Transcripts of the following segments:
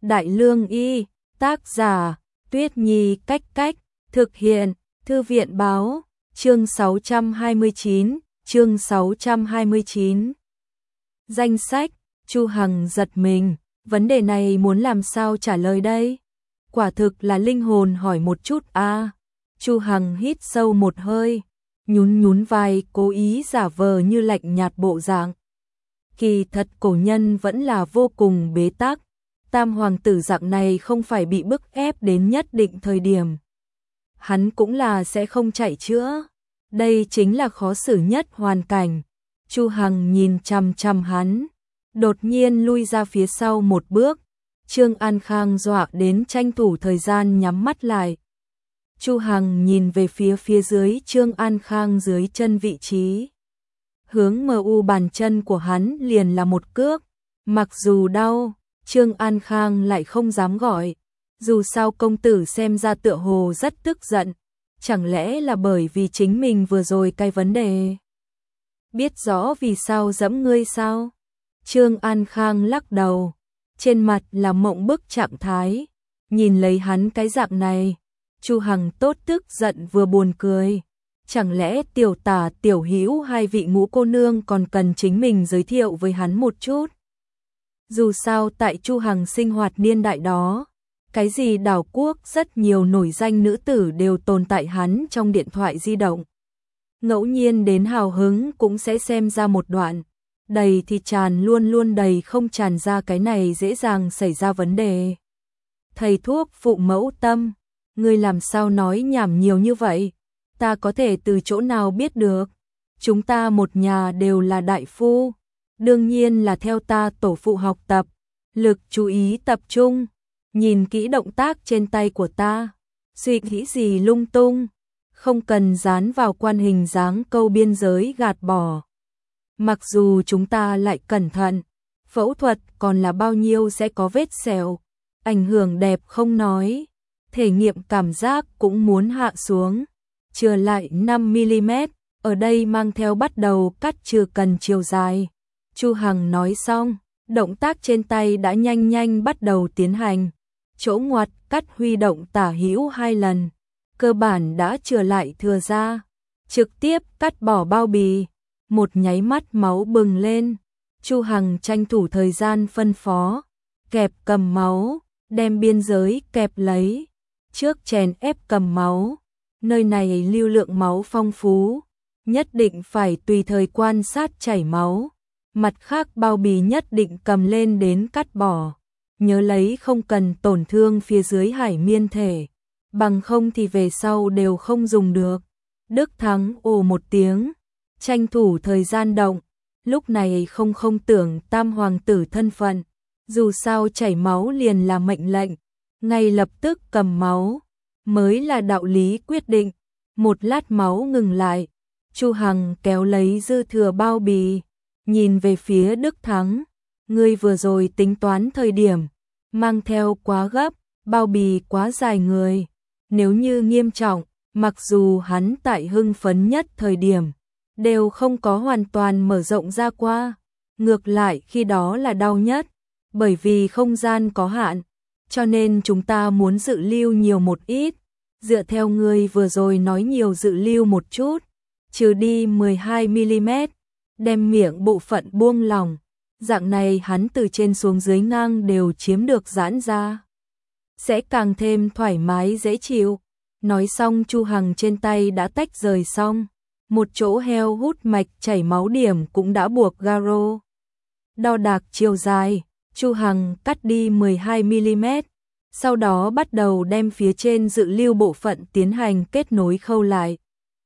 Đại Lương Y, tác giả, Tuyết Nhi Cách Cách, thực hiện, Thư viện Báo, chương 629. Danh sách, Chu Hằng giật mình, vấn đề này muốn làm sao trả lời đây? Quả thực là linh hồn hỏi một chút a. Chu Hằng hít sâu một hơi, nhún vai, cố ý giả vờ như lạnh nhạt bộ dạng. Kỳ thật cổ nhân vẫn là vô cùng bế tắc, tam hoàng tử dạng này không phải bị bức ép đến nhất định thời điểm, hắn cũng là sẽ không chạy chữa. Đây chính là khó xử nhất hoàn cảnh. Chu Hằng nhìn chằm chằm hắn, đột nhiên lui ra phía sau một bước. Trương An Khang dọa đến tranh thủ thời gian nhắm mắt lại. Chu Hằng nhìn về phía dưới Trương An Khang dưới chân vị trí. Hướng MU bàn chân của hắn liền là một cước. Mặc dù đau, Trương An Khang lại không dám gọi. Dù sao công tử xem ra tựa hồ rất tức giận. Chẳng lẽ là bởi vì chính mình vừa rồi cái vấn đề? Biết rõ vì sao giẫm ngươi sao? Trương An Khang lắc đầu, trên mặt là mộng bức trạng thái. Nhìn lấy hắn cái dạng này, Chu Hằng tốt tức giận vừa buồn cười. Chẳng lẽ tiểu tả tiểu hữu hai vị ngũ cô nương còn cần chính mình giới thiệu với hắn một chút? Dù sao tại Chu Hằng sinh hoạt niên đại đó, cái gì đảo quốc rất nhiều nổi danh nữ tử đều tồn tại hắn trong điện thoại di động. Ngẫu nhiên đến hào hứng cũng sẽ xem ra một đoạn. Đầy thì tràn luôn luôn đầy không tràn ra, cái này dễ dàng xảy ra vấn đề. Thầy thuốc phụ mẫu tâm, ngươi làm sao nói nhảm nhiều như vậy? Ta có thể từ chỗ nào biết được? Chúng ta một nhà đều là đại phu, đương nhiên là theo ta tổ phụ học tập. Lực chú ý tập trung, nhìn kỹ động tác trên tay của ta, suy nghĩ gì lung tung, không cần dán vào quan hình dáng câu biên giới gạt bỏ. Mặc dù chúng ta lại cẩn thận, phẫu thuật còn là bao nhiêu sẽ có vết sẹo, ảnh hưởng đẹp không nói, thể nghiệm cảm giác cũng muốn hạ xuống. Chừa lại 5mm, ở đây mang theo bắt đầu cắt trừ cần chiều dài. Chu Hằng nói xong, động tác trên tay đã nhanh bắt đầu tiến hành. Chỗ ngoặt cắt huy động tả hữu 2 lần, cơ bản đã chừa lại thừa ra. Trực tiếp cắt bỏ bao bì, một nháy mắt máu bừng lên. Chu Hằng tranh thủ thời gian phân phó, kẹp cầm máu, đem biên giới kẹp lấy, trước chèn ép cầm máu. Nơi này lưu lượng máu phong phú, nhất định phải tùy thời quan sát chảy máu. Mặt khác bao bì nhất định cầm lên đến cắt bỏ. Nhớ lấy không cần tổn thương phía dưới hải miên thể, bằng không thì về sau đều không dùng được. Đức Thắng ồ một tiếng, tranh thủ thời gian động. Lúc này không tưởng tam hoàng tử thân phận, dù sao chảy máu liền là mệnh lệnh, ngay lập tức cầm máu mới là đạo lý quyết định. Một lát máu ngừng lại, Chu Hằng kéo lấy dư thừa bao bì, nhìn về phía Đức Thắng. Ngươi vừa rồi tính toán thời điểm mang theo quá gấp, bao bì quá dài người. Nếu như nghiêm trọng, mặc dù hắn tại hưng phấn nhất thời điểm đều không có hoàn toàn mở rộng ra qua, ngược lại khi đó là đau nhất, bởi vì không gian có hạn, cho nên chúng ta muốn dự lưu nhiều một ít. Dựa theo ngươi vừa rồi nói nhiều dự lưu một chút, trừ đi 12mm, đem miệng bộ phận buông lỏng, dạng này hắn từ trên xuống dưới ngang đều chiếm được giãn ra, sẽ càng thêm thoải mái dễ chịu. Nói xong Chu Hằng trên tay đã tách rời xong, một chỗ heo hút mạch chảy máu điểm cũng đã buộc garo. Đo đạc chiều dài, Chu Hằng cắt đi 12mm, sau đó bắt đầu đem phía trên dự lưu bộ phận tiến hành kết nối khâu lại.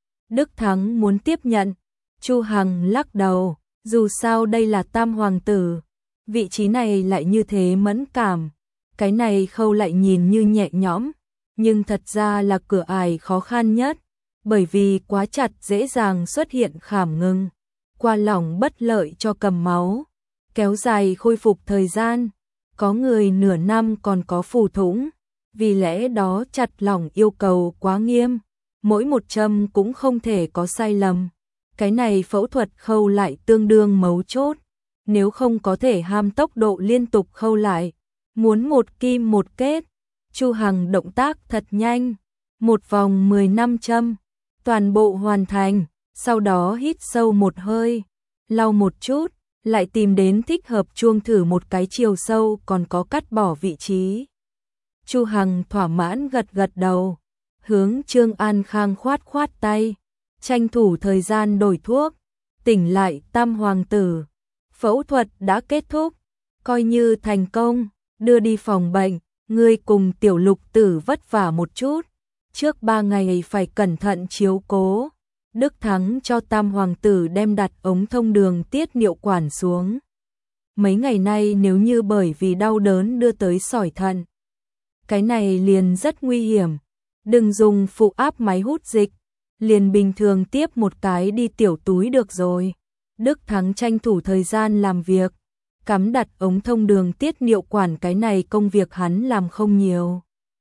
Đức Thắng muốn tiếp nhận, Chu Hằng lắc đầu, dù sao đây là tam hoàng tử, vị trí này lại như thế mẫn cảm, cái này khâu lại nhìn như nhẹ nhõm, nhưng thật ra là cửa ải khó khăn nhất, bởi vì quá chặt dễ dàng xuất hiện khảm ngừng, qua lỏng bất lợi cho cầm máu, kéo dài khôi phục thời gian. Có người nửa năm còn có phù thủng, vì lẽ đó chặt lỏng yêu cầu quá nghiêm, mỗi một châm cũng không thể có sai lầm. Cái này phẫu thuật khâu lại tương đương mấu chốt, nếu không có thể ham tốc độ liên tục khâu lại, muốn một kim một kết. Chu Hằng động tác thật nhanh, một vòng 10 năm châm, toàn bộ hoàn thành, sau đó hít sâu một hơi, lau một chút, lại tìm đến thích hợp chuông thử một cái chiều sâu còn có cắt bỏ vị trí. Chu Hằng thỏa mãn gật gật đầu, hướng Trương An Khang khoát khoát tay, tranh thủ thời gian đổi thuốc, tỉnh lại Tam hoàng tử. Phẫu thuật đã kết thúc, coi như thành công, đưa đi phòng bệnh, ngươi cùng Tiểu Lục Tử vất vả một chút, trước 3 ngày phải cẩn thận chiếu cố. Đức Thắng cho Tam hoàng tử đem đặt ống thông đường tiết niệu quản xuống. Mấy ngày nay nếu như bởi vì đau đớn đưa tới sỏi thận, cái này liền rất nguy hiểm, đừng dùng phụ áp máy hút dịch, liền bình thường tiếp một cái đi tiểu túi được rồi. Đức Thắng tranh thủ thời gian làm việc, cắm đặt ống thông đường tiết niệu quản, cái này công việc hắn làm không nhiều.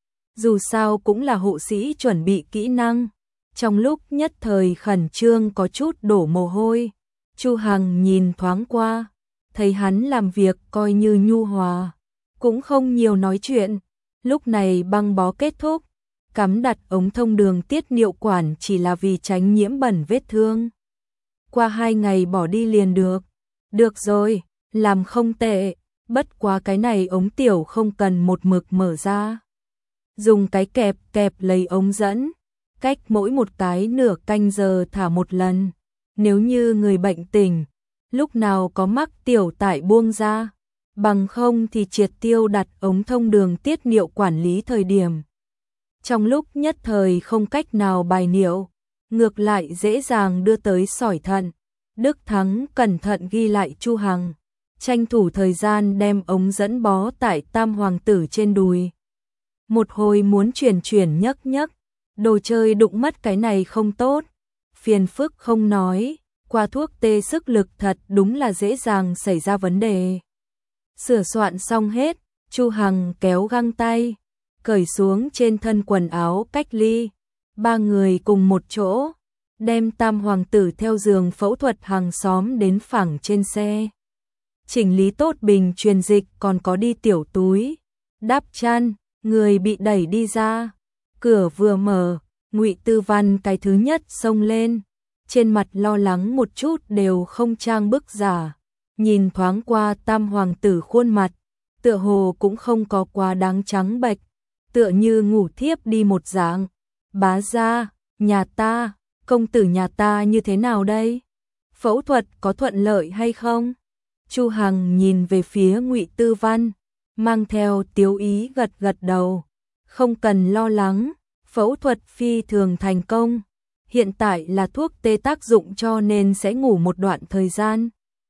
Dù sao cũng là hộ sĩ chuẩn bị kỹ năng, trong lúc nhất thời khẩn trương có chút đổ mồ hôi. Chu Hằng nhìn thoáng qua, thấy hắn làm việc coi như nhu hòa, cũng không nhiều nói chuyện. Lúc này băng bó kết thúc, cắm đặt ống thông đường tiết niệu quản chỉ là vì tránh nhiễm bẩn vết thương. Qua 2 ngày bỏ đi liền được. Được rồi, làm không tệ, bất quá cái này ống tiểu không cần một mực mở ra. Dùng cái kẹp kẹp lấy ống dẫn, cách mỗi một cái nửa canh giờ thả một lần. Nếu như người bệnh tỉnh, lúc nào có mắc tiểu tại buông ra, bằng không thì triệt tiêu đặt ống thông đường tiết niệu quản lý thời điểm. Trong lúc nhất thời không cách nào bài niệu, ngược lại dễ dàng đưa tới sỏi thận. Đức Thắng cẩn thận ghi lại Chu Hằng, tranh thủ thời gian đem ống dẫn bó tại Tam hoàng tử trên đùi. Một hồi muốn chuyển nhấc nhấc, đồ chơi đụng mất cái này không tốt, phiền phức không nói, qua thuốc tê sức lực thật đúng là dễ dàng xảy ra vấn đề. Sửa soạn xong hết, Chu Hằng kéo găng tay, cởi xuống trên thân quần áo cách ly, 3 người cùng một chỗ, đem Tam hoàng tử theo giường phẫu thuật hàng xóm đến phẳng trên xe. Chỉnh lý tốt bình truyền dịch còn có đi tiểu túi, đắp chăn, người bị đẩy đi ra. Cửa vừa mở, Ngụy Tư Văn cái thứ nhất xông lên, trên mặt lo lắng một chút đều không trang bức giả, nhìn thoáng qua Tam hoàng tử khuôn mặt, tựa hồ cũng không có quá đáng trắng bệch, tựa như ngủ thiếp đi một dạng. Bá gia, nhà ta, công tử nhà ta như thế nào đây? Phẫu thuật có thuận lợi hay không? Chu Hằng nhìn về phía Ngụy Tư Văn, mang theo tiếu ý gật gật đầu. Không cần lo lắng, phẫu thuật phi thường thành công. Hiện tại là thuốc tê tác dụng cho nên sẽ ngủ một đoạn thời gian.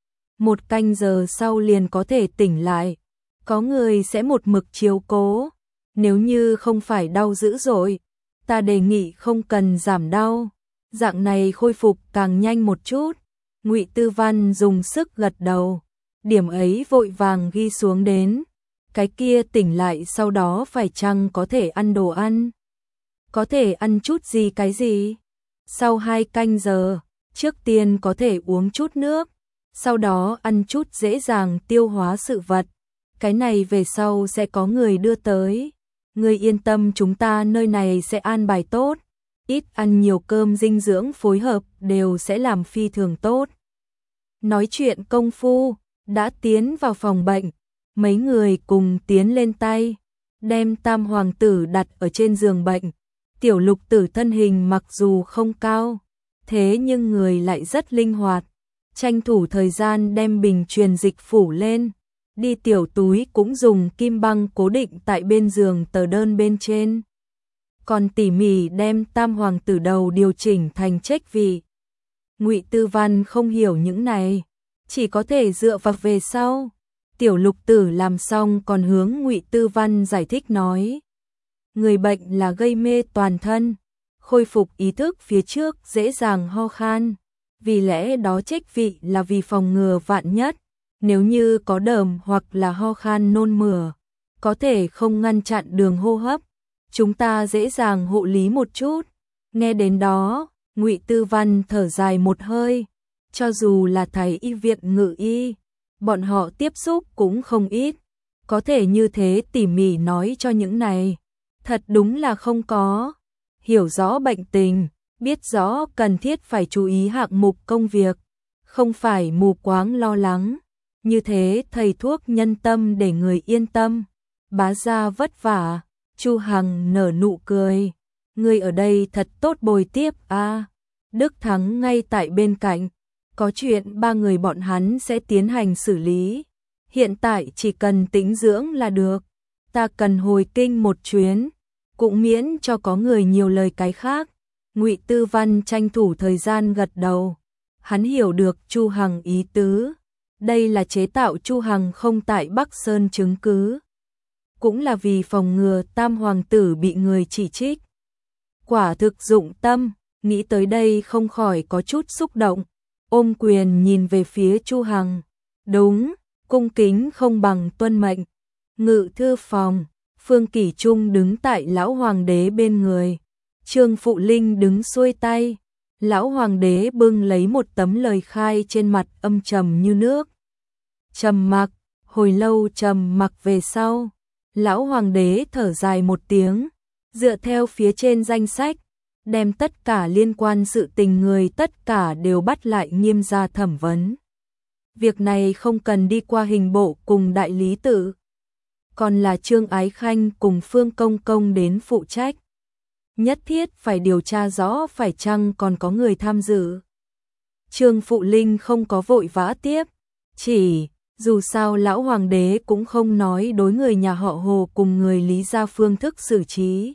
1 canh giờ sau liền có thể tỉnh lại. Có người sẽ một mực chiếu cố. Nếu như không phải đau dữ dội, ta đề nghị không cần giảm đau. Dạng này khôi phục càng nhanh một chút. Ngụy Tư Văn dùng sức gật đầu. Điểm ấy vội vàng ghi xuống đến. Cái kia tỉnh lại sau đó phải chăng có thể ăn đồ ăn? Có thể ăn chút gì cái gì? Sau 2 canh giờ, trước tiên có thể uống chút nước, sau đó ăn chút dễ dàng tiêu hóa sự vật. Cái này về sau sẽ có người đưa tới. Người yên tâm, chúng ta nơi này sẽ an bài tốt. Ít ăn nhiều cơm dinh dưỡng phối hợp đều sẽ làm phi thường tốt. Nói chuyện công phu, đã tiến vào phòng bệnh. Mấy người cùng tiến lên tay, đem Tam hoàng tử đặt ở trên giường bệnh. Tiểu Lục Tử thân hình mặc dù không cao, thế nhưng người lại rất linh hoạt, tranh thủ thời gian đem bình truyền dịch phủ lên, đi tiểu túi cũng dùng kim băng cố định tại bên giường tờ đơn bên trên. Còn tỉ mỉ đem Tam hoàng tử đầu điều chỉnh thành trách vị. Ngụy Tư Văn không hiểu những này, chỉ có thể dựa vào về sau. Tiểu Lục Tử làm xong còn hướng Ngụy Tư Văn giải thích nói. Người bệnh là gây mê toàn thân, khôi phục ý thức phía trước dễ dàng ho khan. Vì lẽ đó trách vị là vì phòng ngừa vạn nhất. Nếu như có đờm hoặc là ho khan nôn mửa, có thể không ngăn chặn đường hô hấp. Chúng ta dễ dàng hộ lý một chút. Nghe đến đó, Ngụy Tư Văn thở dài một hơi. Cho dù là thầy y viện Ngự y, bọn họ tiếp xúc cũng không ít. có thể như thế tỉ mỉ nói cho những này. Thật đúng là không có. Hiểu rõ bệnh tình, biết rõ cần thiết phải chú ý hạng mục công việc, không phải mù quáng lo lắng. Như thế thầy thuốc nhân tâm để người yên tâm. Bá gia vất vả. Chu Hằng nở nụ cười. Người ở đây thật tốt bồi tiếp a. Đức Thắng ngay tại bên cạnh. Có chuyện ba người bọn hắn sẽ tiến hành xử lý. Hiện tại chỉ cần tĩnh dưỡng là được. Ta cần hồi kinh một chuyến, cũng miễn cho có người nhiều lời cái khác. Ngụy Tư Văn tranh thủ thời gian gật đầu. Hắn hiểu được Chu Hằng ý tứ. Đây là chế tạo Chu Hằng không tại Bắc Sơn chứng cứ. Cũng là vì phòng ngừa Tam Hoàng tử bị người chỉ trích. Quả thực dụng tâm, nghĩ tới đây không khỏi có chút xúc động. Ôm quyền nhìn về phía Chu Hằng. Đúng, cung kính không bằng tuân mệnh. Ngự thư phòng, Phương Kỷ Trung đứng tại lão hoàng đế bên người. Trương Phụ Linh đứng xuôi tay. Lão hoàng đế bưng lấy một tấm lời khai trên mặt âm trầm như nước. Trầm mặc, hồi lâu trầm mặc về sau. Lão hoàng đế thở dài một tiếng, dựa theo phía trên danh sách, đem tất cả liên quan sự tình người tất cả đều bắt lại nghiêm ra thẩm vấn. Việc này không cần đi qua hình bộ cùng đại lý tự, còn là Trương Ái Khanh cùng Phương Công Công đến phụ trách. Nhất thiết phải điều tra rõ phải chăng còn có người tham dự. Trương Phụ Linh không có vội vã tiếp, chỉ dù sao lão hoàng đế cũng không nói đối người nhà họ Hồ cùng người Lý gia phương thức xử trí.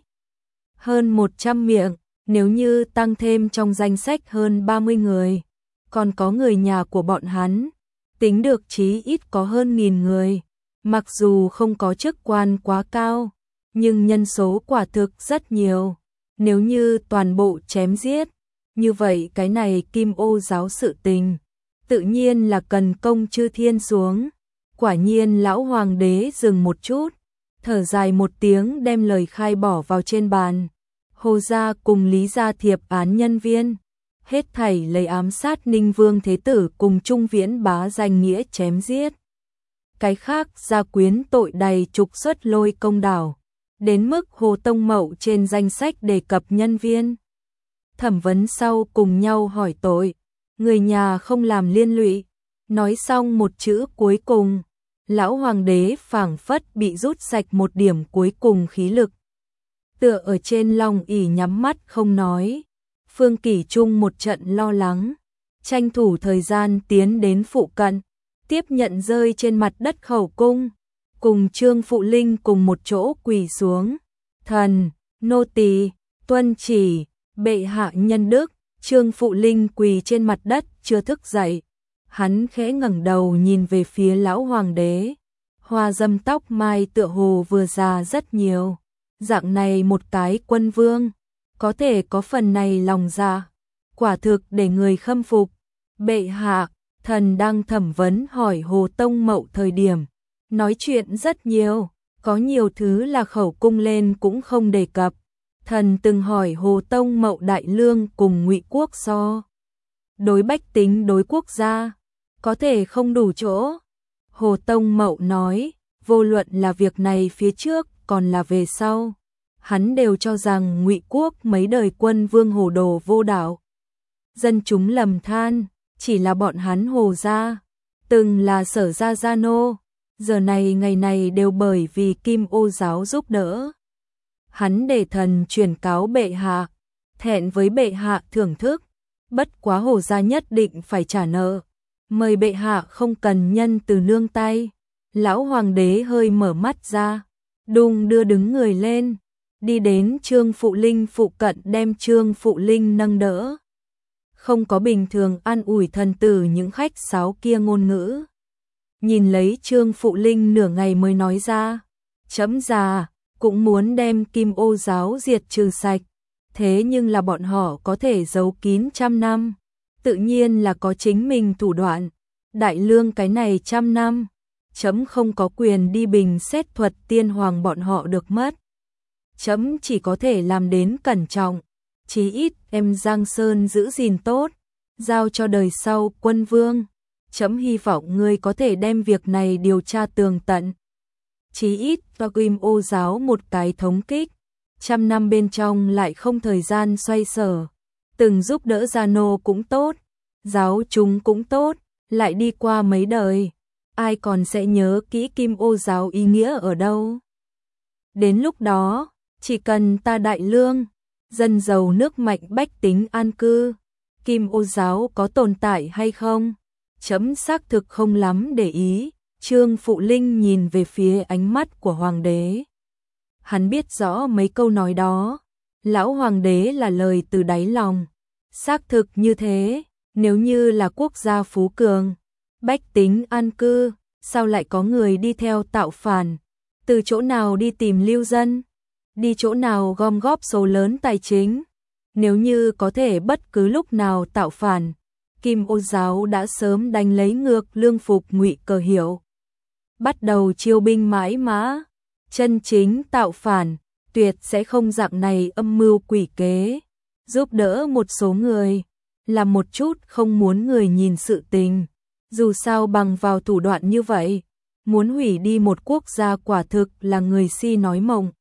Hơn 100 miệng, nếu như tăng thêm trong danh sách hơn 30 người, còn có người nhà của bọn hắn, tính được chí ít có hơn 1000 người. Mặc dù không có chức quan quá cao, nhưng nhân số quả thực rất nhiều. Nếu như toàn bộ chém giết, như vậy cái này Kim Ô giáo sự tình tự nhiên là cần công chư thiên xuống. Quả nhiên lão hoàng đế dừng một chút, thở dài một tiếng đem lời khai bỏ vào trên bàn. Hồ gia cùng Lý gia thiệp án nhân viên, hết thảy lấy ám sát Ninh Vương Thế Tử cùng Trung Viễn Bá danh nghĩa chém giết. Cái khác gia quyến tội đầy trục xuất Lôi Công đảo, đến mức Hồ Tông Mậu trên danh sách đề cập nhân viên. Thẩm vấn sau cùng nhau hỏi tội, người nhà không làm liên lụy. Nói xong một chữ cuối cùng, lão hoàng đế phảng phất bị rút sạch một điểm cuối cùng khí lực. Tựa ở trên long ỷ nhắm mắt không nói. Phương Kỷ Trung một trận lo lắng, tranh thủ thời gian tiến đến phụ cận, tiếp nhận rơi trên mặt đất khẩu cung, cùng Trương Phụ Linh cùng một chỗ quỳ xuống. Thần, nô tỳ tuân chỉ, bệ hạ nhân đức. Trương Phụ Linh quỳ trên mặt đất chưa thức dậy. Hắn khẽ ngẩng đầu nhìn về phía lão hoàng đế. Hoa dâm tóc mai tựa hồ vừa già rất nhiều. Dạng này một cái quân vương, có thể có phần này lòng dạ, quả thực để người khâm phục. Bệ hạ, thần đang thẩm vấn hỏi Hồ Tông Mậu thời điểm, nói chuyện rất nhiều, có nhiều thứ là khẩu cung lên cũng không đề cập. Thần từng hỏi Hồ Tông Mậu đại lương cùng Ngụy quốc so đối bách tính đối quốc gia, có thể không đủ chỗ. Hồ Tông Mậu nói, vô luận là việc này phía trước còn là về sau, hắn đều cho rằng Ngụy quốc mấy đời quân vương hồ đồ vô đạo. Dân chúng lầm than, chỉ là bọn hắn Hồ gia, từng là Sở gia gia nô, giờ này ngày này đều bởi vì Kim Ô giáo giúp đỡ. Hắn để thần truyền cáo bệ hạ, thẹn với bệ hạ thưởng thức, bất quá Hồ gia nhất định phải trả nợ, mời bệ hạ không cần nhân từ nương tay. Lão hoàng đế hơi mở mắt ra, đung đưa đứng người lên, đi đến Trương Phụ Linh phụ cận đem Trương Phụ Linh nâng đỡ. Không có bình thường an ủi thần tử những khách sáo kia ngôn ngữ. Nhìn lấy Trương Phụ Linh nửa ngày mới nói ra, chấm già, cũng muốn đem Kim Ô giáo diệt trừ sạch, thế nhưng là bọn họ có thể giấu kín 100 năm, tự nhiên là có chính mình thủ đoạn. Đại lương cái này 100 năm, chấm không có quyền đi bình xét thuật tiên hoàng bọn họ được mất. Chấm chỉ có thể làm đến cẩn trọng, chí ít em Giang Sơn giữ gìn tốt, giao cho đời sau quân vương. Chấm hy vọng ngươi có thể đem việc này điều tra tường tận. chí ít cho Kim Ô giáo một cái thống kích. 100 năm bên trong lại không thời gian xoay sở. Từng giúp đỡ gia nô cũng tốt, giáo chúng cũng tốt, lại đi qua mấy đời. Ai còn sẽ nhớ kỹ Kim Ô giáo ý nghĩa ở đâu? Đến lúc đó, chỉ cần ta đại lương, dân giàu nước mạnh bách tính an cư, Kim Ô giáo có tồn tại hay không? Chấm xác thực không lắm để ý. Trương Phụ Linh nhìn về phía ánh mắt của hoàng đế. Hắn biết rõ mấy câu nói đó, lão hoàng đế là lời từ đáy lòng. Xác thực như thế, nếu như là quốc gia phú cường, bách tính an cư, sao lại có người đi theo tạo phản? Từ chỗ nào đi tìm lưu dân? Đi chỗ nào gom góp số lớn tài chính? Nếu như có thể bất cứ lúc nào tạo phản, Kim Ô giáo đã sớm đánh lấy ngược lương phục Ngụy Cờ Hiểu. Bắt đầu chiêu binh mãi mã, chân chính tạo phản, tuyệt sẽ không dạng này âm mưu quỷ kế, giúp đỡ một số người, làm một chút không muốn người nhìn sự tình. Dù sao bằng vào thủ đoạn như vậy, muốn hủy đi một quốc gia quả thực là người si nói mộng.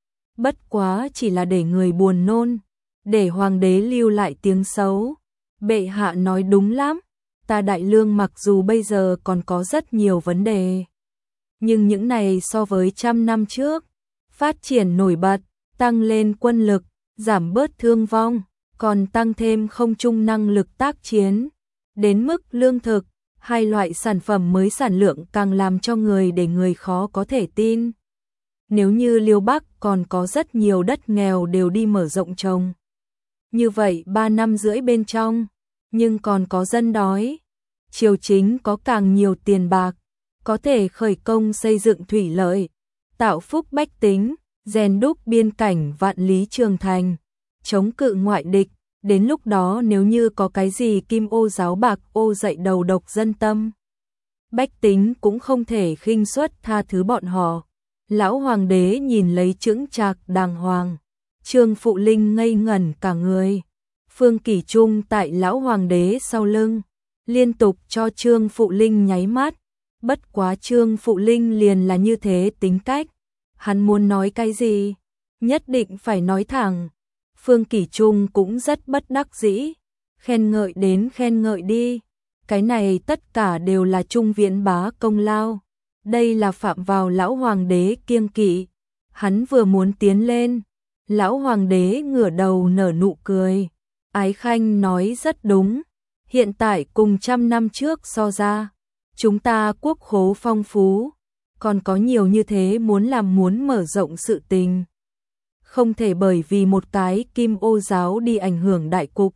Bất quá chỉ là để người buồn nôn, để hoàng đế lưu lại tiếng xấu. Bệ hạ nói đúng lắm, ta đại lương mặc dù bây giờ còn có rất nhiều vấn đề, nhưng những này so với 100 năm trước, phát triển nổi bật, tăng lên quân lực, giảm bớt thương vong, còn tăng thêm không trung năng lực tác chiến. Đến mức lương thực, hai loại sản phẩm mới sản lượng càng làm cho người để người khó có thể tin. Nếu như Liêu Bắc còn có rất nhiều đất nghèo đều đi mở rộng trồng. Như vậy 3 năm rưỡi bên trong, nhưng còn có dân đói. Triều chính có càng nhiều tiền bạc, có thể khởi công xây dựng thủy lợi, tạo phúc bách tính, rèn đúc biên cảnh vạn lý trường thành, chống cự ngoại địch. Đến lúc đó nếu như có cái gì Kim Ô giáo bạc ô dậy đầu độc dân tâm, bách tính cũng không thể khinh suất tha thứ bọn họ. Lão hoàng đế nhìn lấy chững chạc đàng hoàng, Trương Phụ Linh ngây ngẩn cả người. Phương Kỷ Trung tại lão hoàng đế sau lưng, liên tục cho Trương Phụ Linh nháy mắt. Bất quá Trương Phụ Linh liền là như thế tính cách, hắn muốn nói cái gì, nhất định phải nói thẳng. Phương Kỷ Trung cũng rất bất đắc dĩ, khen ngợi đến khen ngợi đi, cái này tất cả đều là Trung Viễn bá công lao, đây là phạm vào lão hoàng đế kiêng kỵ. Hắn vừa muốn tiến lên, lão hoàng đế ngửa đầu nở nụ cười. Ái Khanh nói rất đúng, hiện tại cùng 100 năm trước so ra, chúng ta quốc khố phong phú, còn có nhiều như thế muốn mở rộng sự tình. Không thể bởi vì một cái Kim Ô giáo đi ảnh hưởng đại cục.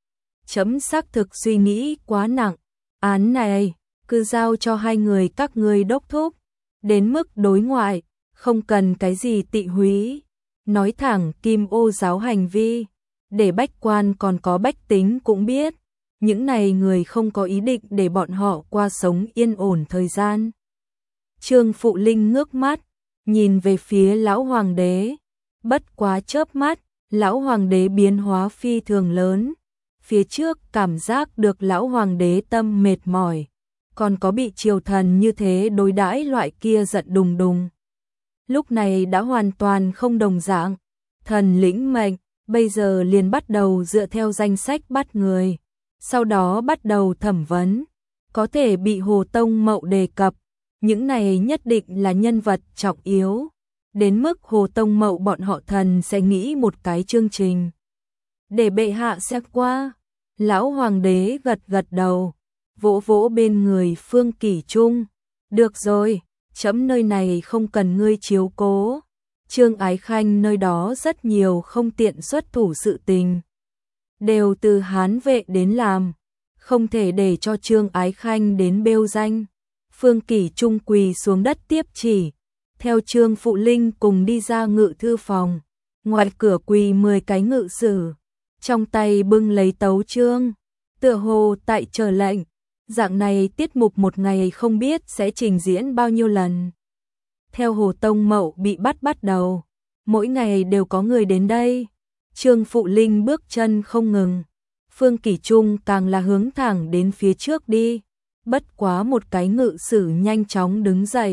Chấm xác thực suy nghĩ quá nặng, án này cứ giao cho hai người các ngươi đốc thúc, đến mức đối ngoại, không cần cái gì tị húy. Nói thẳng Kim Ô giáo hành vi, để bách quan còn có bách tính cũng biết, những này người không có ý định để bọn họ qua sống yên ổn thời gian. Trương Phụ Linh ngước mắt, nhìn về phía lão hoàng đế, bất quá chớp mắt, lão hoàng đế biến hóa phi thường lớn. Phía trước cảm giác được lão hoàng đế tâm mệt mỏi, còn có bị triều thần như thế đối đãi loại kia giận đùng đùng. Lúc này đã hoàn toàn không đồng dạng, thần lĩnh mệnh, bây giờ liền bắt đầu dựa theo danh sách bắt người, sau đó bắt đầu thẩm vấn, có thể bị Hồ Tông Mậu đề cập, những này nhất định là nhân vật trọng yếu, đến mức Hồ Tông Mậu bọn họ thần sẽ nghĩ một cái chương trình để bệ hạ xét qua. Lão hoàng đế gật gật đầu, vỗ vỗ bên người Phương Kỷ Trung, được rồi, chấm nơi này không cần ngươi chiếu cố. Trương Ái Khanh nơi đó rất nhiều không tiện xuất thủ sự tình, đều từ Hán vệ đến làm, không thể để cho Trương Ái Khanh đến bêu danh. Phương Kỷ Trung quỳ xuống đất tiếp chỉ, theo Trương Phụ Linh cùng đi ra ngự thư phòng, ngoài cửa quỳ 10 cái ngự sử, trong tay bưng lấy tấu chương, tựa hồ tại chờ lệnh. Dạng này tiết mục một ngày không biết sẽ trình diễn bao nhiêu lần. Theo Hồ Tông Mậu bị bắt đầu, mỗi ngày đều có người đến đây. Trương Phụ Linh bước chân không ngừng, Phương Kỷ Trung càng là hướng thẳng đến phía trước đi. Bất quá một cái ngự sử nhanh chóng đứng dậy,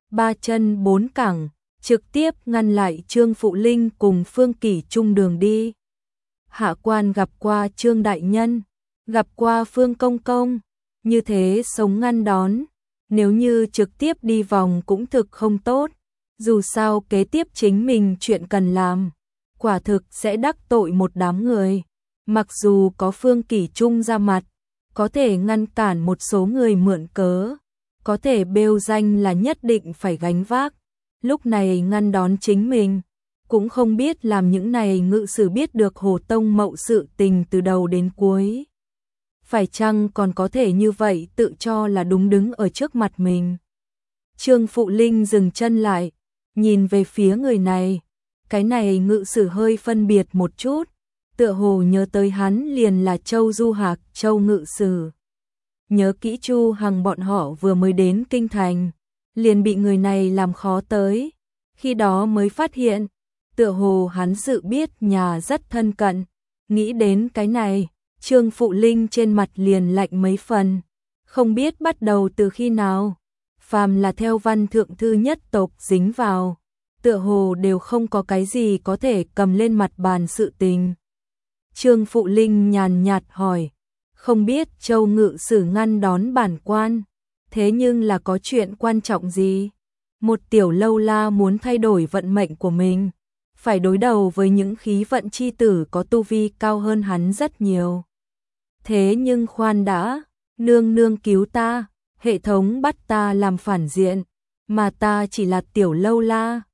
ba chân bốn cẳng, trực tiếp ngăn lại Trương Phụ Linh cùng Phương Kỷ Trung đường đi. Hạ quan gặp qua Trương đại nhân, gặp qua Phương công công, như thế sống ngăn đón, nếu như trực tiếp đi vòng cũng thực không tốt, dù sao kế tiếp chính mình chuyện cần làm, quả thực sẽ đắc tội một đám người. Mặc dù có Phương Kỷ Trung ra mặt, có thể ngăn cản một số người mượn cớ, có thể bêu danh là nhất định phải gánh vác, lúc này ngăn đón chính mình, cũng không biết làm những này ngự sử biết được Hồ Tông Mậu sự tình từ đầu đến cuối. Phải chăng còn có thể như vậy tự cho là đúng đứng ở trước mặt mình. Trương Phụ Linh dừng chân lại, nhìn về phía người này, cái này ngự sử hơi phân biệt một chút, tựa hồ nhớ tới hắn liền là Châu Du Hạc, Châu ngự sử. Nhớ kỹ Chu Hằng bọn họ vừa mới đến kinh thành, liền bị người này làm khó tới, khi đó mới phát hiện, tựa hồ hắn dự biết nhà rất thân cận, nghĩ đến cái này, Trương Phụ Linh trên mặt liền lạnh mấy phần, không biết bắt đầu từ khi nào, phàm là theo văn thượng thư nhất tộc dính vào, tựa hồ đều không có cái gì có thể cầm lên mặt bàn sự tình. Trương Phụ Linh nhàn nhạt hỏi, không biết Châu ngự sử ngăn đón bản quan, thế nhưng là có chuyện quan trọng gì? Một tiểu lâu la muốn thay đổi vận mệnh của mình, phải đối đầu với những khí vận chi tử có tu vi cao hơn hắn rất nhiều. Thế nhưng khoan đã, nương nương cứu ta, hệ thống bắt ta làm phản diện, mà ta chỉ là tiểu lâu la,